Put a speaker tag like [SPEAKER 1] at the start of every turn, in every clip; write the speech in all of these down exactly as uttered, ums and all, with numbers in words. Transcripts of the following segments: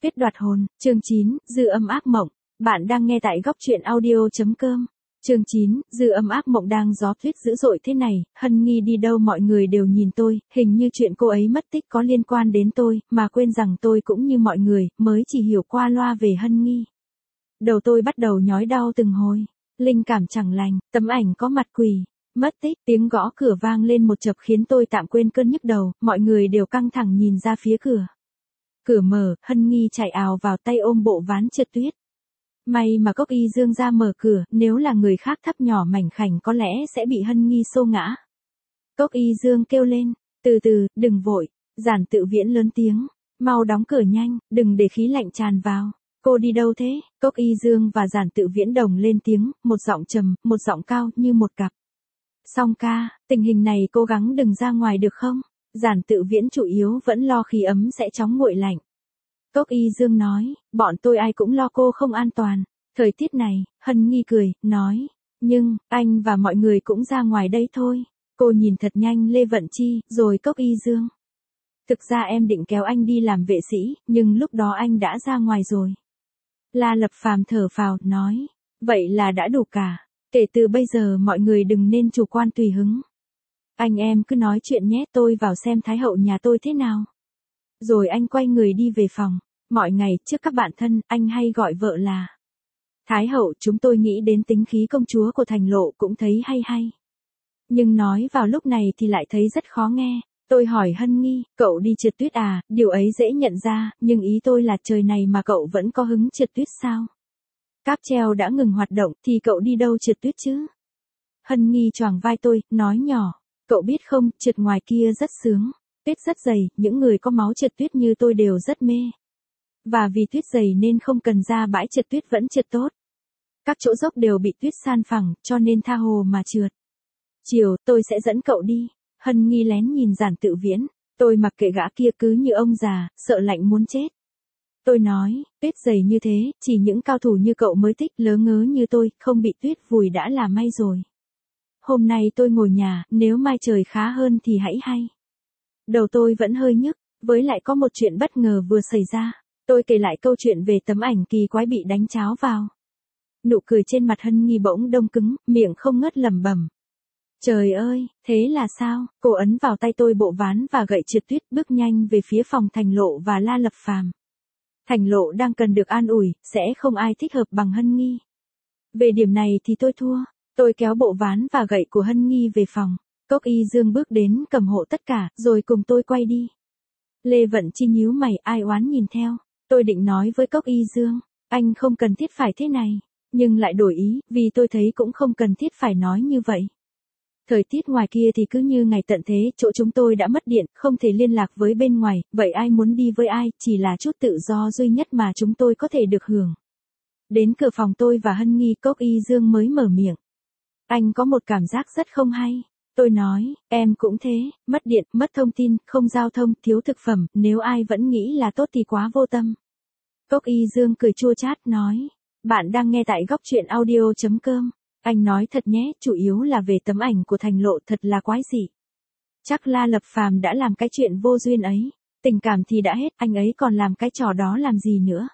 [SPEAKER 1] Kết đoạt hồn, chương chín, dư âm ác mộng. Bạn đang nghe tại góc truyện audio chấm com. Chương chín, dư âm ác mộng đang gió tuyết dữ dội thế này, Hân Nghi đi đâu mọi người đều nhìn tôi, hình như chuyện cô ấy mất tích có liên quan đến tôi, mà quên rằng tôi cũng như mọi người, mới chỉ hiểu qua loa về Hân Nghi. Đầu tôi bắt đầu nhói đau từng hồi, linh cảm chẳng lành, tấm ảnh có mặt quỷ. Mất tích, tiếng gõ cửa vang lên một chập khiến tôi tạm quên cơn nhức đầu, mọi người đều căng thẳng nhìn ra phía cửa. Cửa mở, Hân Nghi chạy ào vào tay ôm bộ ván trượt tuyết. May mà Cốc Y Dương ra mở cửa, nếu là người khác thấp nhỏ mảnh khảnh có lẽ sẽ bị Hân Nghi xô ngã. Cốc Y Dương kêu lên, từ từ, đừng vội, Giản Tự Viễn lớn tiếng, mau đóng cửa nhanh, đừng để khí lạnh tràn vào. Cô đi đâu thế? Cốc Y Dương và Giản Tự Viễn đồng lên tiếng, một giọng trầm, một giọng cao như một cặp. Song ca, tình hình này cố gắng đừng ra ngoài được không? Giản Tự Viễn chủ yếu vẫn lo khí ấm sẽ chóng nguội lạnh. Cốc Y Dương nói, bọn tôi ai cũng lo cô không an toàn. Thời tiết này, Hân Nghi cười, nói, nhưng, anh và mọi người cũng ra ngoài đây thôi. Cô nhìn thật nhanh Lê Vận Chi, rồi Cốc Y Dương. Thực ra em định kéo anh đi làm vệ sĩ, nhưng lúc đó anh đã ra ngoài rồi. La Lập Phàm thở phào, nói, vậy là đã đủ cả. Kể từ bây giờ mọi người đừng nên chủ quan tùy hứng. Anh em cứ nói chuyện nhé, tôi vào xem Thái hậu nhà tôi thế nào. Rồi anh quay người đi về phòng. Mọi ngày trước các bạn thân, anh hay gọi vợ là Thái hậu. Chúng tôi nghĩ đến tính khí công chúa của Thành Lộ cũng thấy hay hay. Nhưng nói vào lúc này thì lại thấy rất khó nghe. Tôi hỏi Hân Nghi, cậu đi trượt tuyết à, điều ấy dễ nhận ra, nhưng ý tôi là trời này mà cậu vẫn có hứng trượt tuyết sao? Cáp treo đã ngừng hoạt động, thì cậu đi đâu trượt tuyết chứ? Hân Nghi choàng vai tôi, nói nhỏ, cậu biết không, trượt ngoài kia rất sướng. Tuyết rất dày, những người có máu trượt tuyết như tôi đều rất mê. Và vì tuyết dày nên không cần ra bãi trượt tuyết vẫn trượt tốt. Các chỗ dốc đều bị tuyết san phẳng, cho nên tha hồ mà trượt. Chiều, tôi sẽ dẫn cậu đi. Hân Nghi lén nhìn Giản Tự Viễn. Tôi mặc kệ gã kia cứ như ông già, sợ lạnh muốn chết. Tôi nói, tuyết dày như thế, chỉ những cao thủ như cậu mới thích, lớ ngớ như tôi, không bị tuyết vùi đã là may rồi. Hôm nay tôi ngồi nhà, nếu mai trời khá hơn thì hãy hay. Đầu tôi vẫn hơi nhức, với lại có một chuyện bất ngờ vừa xảy ra. Tôi kể lại câu chuyện về tấm ảnh kỳ quái bị đánh cháo vào. Nụ cười trên mặt Hân Nghi bỗng đông cứng, miệng không ngớt lẩm bẩm. Trời ơi, thế là sao? Cô ấn vào tay tôi bộ ván và gậy trượt tuyết, bước nhanh về phía phòng Thành Lộ và La Lập Phàm. Thành Lộ đang cần được an ủi, sẽ không ai thích hợp bằng Hân Nghi. Về điểm này thì tôi thua. Tôi kéo bộ ván và gậy của Hân Nghi về phòng. Cốc Y Dương bước đến cầm hộ tất cả, rồi cùng tôi quay đi. Lê Vận Chi nhíu mày, ai oán nhìn theo. Tôi định nói với Cốc Y Dương, anh không cần thiết phải thế này, nhưng lại đổi ý, vì tôi thấy cũng không cần thiết phải nói như vậy. Thời tiết ngoài kia thì cứ như ngày tận thế, chỗ chúng tôi đã mất điện, không thể liên lạc với bên ngoài, vậy ai muốn đi với ai, chỉ là chút tự do duy nhất mà chúng tôi có thể được hưởng. Đến cửa phòng tôi và Hân Nghi, Cốc Y Dương mới mở miệng. Anh có một cảm giác rất không hay. Tôi nói, em cũng thế, mất điện, mất thông tin, không giao thông, thiếu thực phẩm, nếu ai vẫn nghĩ là tốt thì quá vô tâm. Cốc Y Dương cười chua chát, nói, bạn đang nghe tại góc truyện audio chấm com. Anh nói thật nhé, chủ yếu là về tấm ảnh của Thành Lộ, thật là quái dị. Chắc La Lập Phàm đã làm cái chuyện vô duyên ấy, tình cảm thì đã hết, anh ấy còn làm cái trò đó làm gì nữa.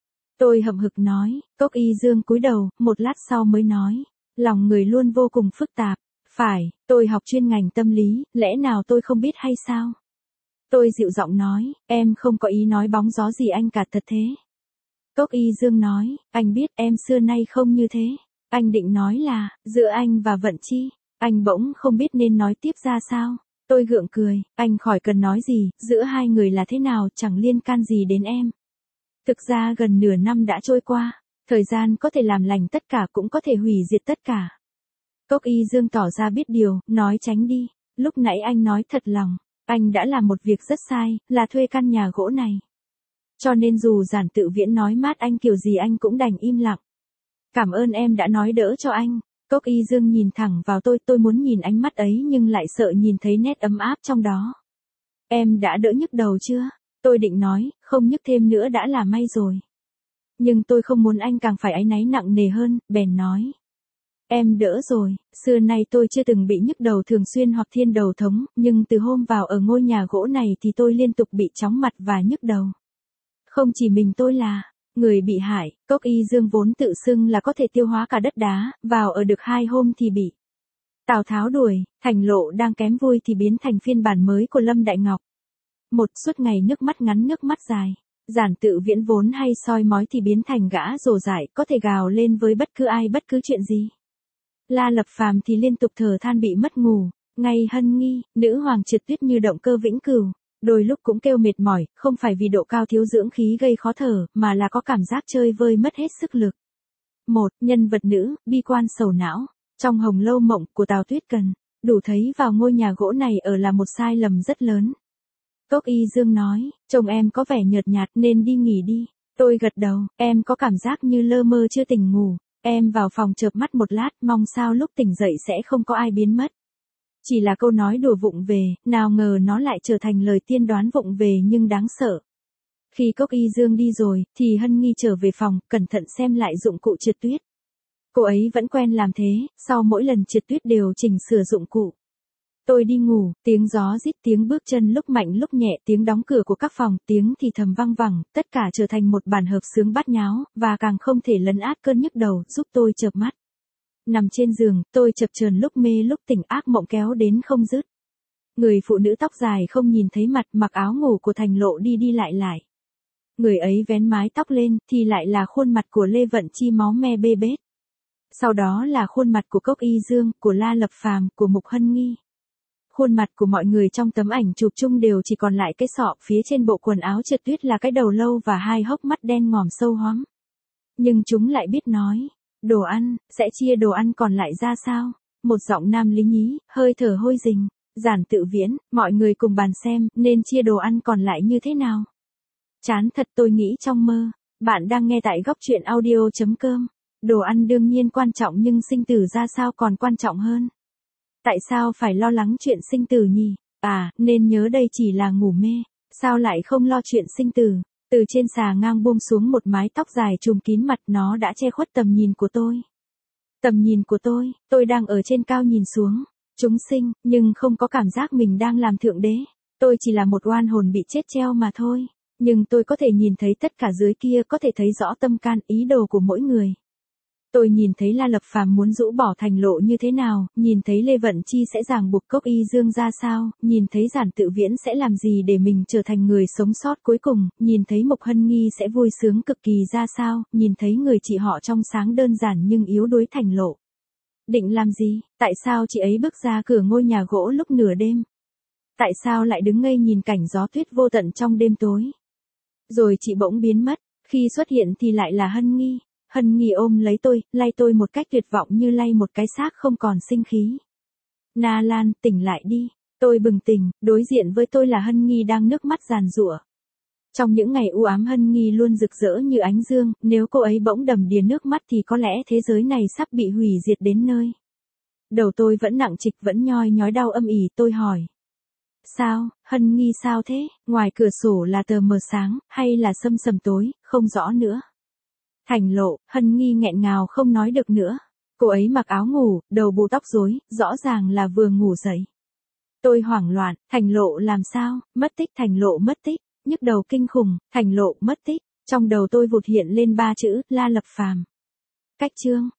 [SPEAKER 1] Tôi hậm hực nói, Cốc Y Dương cúi đầu, một lát sau mới nói, lòng người luôn vô cùng phức tạp. Phải, tôi học chuyên ngành tâm lý, lẽ nào tôi không biết hay sao? Tôi dịu giọng nói, em không có ý nói bóng gió gì anh cả, thật thế. Cốc Y Dương nói, anh biết em xưa nay không như thế. Anh định nói là, giữa anh và Vận Chi, anh bỗng không biết nên nói tiếp ra sao. Tôi gượng cười, anh khỏi cần nói gì, giữa hai người là thế nào chẳng liên can gì đến em. Thực ra gần nửa năm đã trôi qua, thời gian có thể làm lành tất cả cũng có thể hủy diệt tất cả. Cốc Y Dương tỏ ra biết điều, nói tránh đi, lúc nãy anh nói thật lòng, anh đã làm một việc rất sai, là thuê căn nhà gỗ này. Cho nên dù Giản Tự Viễn nói mát anh kiểu gì anh cũng đành im lặng. Cảm ơn em đã nói đỡ cho anh. Cốc Y Dương nhìn thẳng vào tôi, tôi muốn nhìn ánh mắt ấy nhưng lại sợ nhìn thấy nét ấm áp trong đó. Em đã đỡ nhức đầu chưa? Tôi định nói, không nhức thêm nữa đã là may rồi. Nhưng tôi không muốn anh càng phải áy náy nặng nề hơn, bèn nói. Em đỡ rồi, xưa nay tôi chưa từng bị nhức đầu thường xuyên hoặc thiên đầu thống, nhưng từ hôm vào ở ngôi nhà gỗ này thì tôi liên tục bị chóng mặt và nhức đầu. Không chỉ mình tôi là người bị hại, Cốc Y Dương vốn tự xưng là có thể tiêu hóa cả đất đá, vào ở được hai hôm thì bị Tào Tháo đuổi, Thành Lộ đang kém vui thì biến thành phiên bản mới của Lâm Đại Ngọc. Một suốt ngày nước mắt ngắn nước mắt dài, Giản Tự Viễn vốn hay soi mói thì biến thành gã rồ dại, có thể gào lên với bất cứ ai bất cứ chuyện gì. La Lập Phàm thì liên tục thở than bị mất ngủ, ngay Hân Nghi, nữ hoàng Trượt Tuyết như động cơ vĩnh cửu, đôi lúc cũng kêu mệt mỏi, không phải vì độ cao thiếu dưỡng khí gây khó thở, mà là có cảm giác chơi vơi mất hết sức lực. Một, nhân vật nữ, bi quan sầu não, trong Hồng Lâu Mộng của Tào Tuyết Cần, đủ thấy vào ngôi nhà gỗ này ở là một sai lầm rất lớn. Cốc Y Dương nói, chồng em có vẻ nhợt nhạt nên đi nghỉ đi. Tôi gật đầu, em có cảm giác như lơ mơ chưa tỉnh ngủ. Em vào phòng chợp mắt một lát, mong sao lúc tỉnh dậy sẽ không có ai biến mất. Chỉ là câu nói đùa vụng về, nào ngờ nó lại trở thành lời tiên đoán vụng về nhưng đáng sợ. Khi Cốc Y Dương đi rồi, thì Hân Nghi trở về phòng, cẩn thận xem lại dụng cụ trượt tuyết. Cô ấy vẫn quen làm thế, sau mỗi lần trượt tuyết đều chỉnh sửa dụng cụ. Tôi đi ngủ, tiếng gió rít, tiếng bước chân lúc mạnh lúc nhẹ, tiếng đóng cửa của các phòng, tiếng thì thầm vang vẳng, tất cả trở thành một bản hợp xướng bát nháo, và càng không thể lấn át cơn nhức đầu, giúp tôi chợp mắt. Nằm trên giường, tôi chập chờn lúc mê lúc tỉnh, ác mộng kéo đến không dứt. Người phụ nữ tóc dài không nhìn thấy mặt, mặc áo ngủ của Thành Lộ đi đi lại lại. Người ấy vén mái tóc lên, thì lại là khuôn mặt của Lê Vận Chi máu me bê bết. Sau đó là khuôn mặt của Cốc Y Dương, của La Lập Phàm, của Mục Hân Nghi. Khuôn mặt của mọi người trong tấm ảnh chụp chung đều chỉ còn lại cái sọ, phía trên bộ quần áo trượt tuyết là cái đầu lâu và hai hốc mắt đen ngòm sâu hoắm. Nhưng chúng lại biết nói, đồ ăn, sẽ chia đồ ăn còn lại ra sao? Một giọng nam lý nhí, hơi thở hôi rình, Giản Tự Viễn, mọi người cùng bàn xem, nên chia đồ ăn còn lại như thế nào? Chán thật, tôi nghĩ trong mơ. Bạn đang nghe tại góc truyện audio chấm com. Đồ ăn đương nhiên quan trọng nhưng sinh tử ra sao còn quan trọng hơn. Tại sao phải lo lắng chuyện sinh tử nhỉ? À, nên nhớ đây chỉ là ngủ mê. Sao lại không lo chuyện sinh tử? Từ trên xà ngang buông xuống một mái tóc dài trùm kín mặt, nó đã che khuất tầm nhìn của tôi. Tầm nhìn của tôi, tôi đang ở trên cao nhìn xuống. Chúng sinh, nhưng không có cảm giác mình đang làm thượng đế. Tôi chỉ là một oan hồn bị chết treo mà thôi. Nhưng tôi có thể nhìn thấy tất cả dưới kia, có thể thấy rõ tâm can, ý đồ của mỗi người. Tôi nhìn thấy La Lập Phàm muốn rũ bỏ Thành Lộ như thế nào, nhìn thấy Lê Vận Chi sẽ ràng buộc Cốc Y Dương ra sao, nhìn thấy Giản Tự Viễn sẽ làm gì để mình trở thành người sống sót cuối cùng, nhìn thấy Mục Hân Nghi sẽ vui sướng cực kỳ ra sao, nhìn thấy người chị họ trong sáng đơn giản nhưng yếu đuối Thành Lộ. Định làm gì? Tại sao chị ấy bước ra cửa ngôi nhà gỗ lúc nửa đêm? Tại sao lại đứng ngây nhìn cảnh gió tuyết vô tận trong đêm tối? Rồi chị bỗng biến mất, khi xuất hiện thì lại là Hân Nghi. Hân Nghi ôm lấy tôi, lay tôi một cách tuyệt vọng như lay một cái xác không còn sinh khí. Na Lan, tỉnh lại đi. Tôi bừng tỉnh, đối diện với tôi là Hân Nghi đang nước mắt giàn giụa. Trong những ngày u ám Hân Nghi luôn rực rỡ như ánh dương, nếu cô ấy bỗng đầm đìa nước mắt thì có lẽ thế giới này sắp bị hủy diệt đến nơi. Đầu tôi vẫn nặng trịch, vẫn nhoi nhói đau âm ỉ, tôi hỏi. Sao, Hân Nghi sao thế? Ngoài cửa sổ là tờ mờ sáng, hay là sâm sầm tối, không rõ nữa. Thành Lộ, Hân Nghi nghẹn ngào không nói được nữa. Cô ấy mặc áo ngủ, đầu bù tóc rối, rõ ràng là vừa ngủ dậy. Tôi hoảng loạn, Thành Lộ làm sao? Mất tích, Thành Lộ mất tích, nhức đầu kinh khủng, Thành Lộ mất tích. Trong đầu tôi vụt hiện lên ba chữ, La Lập Phàm. Cách chương.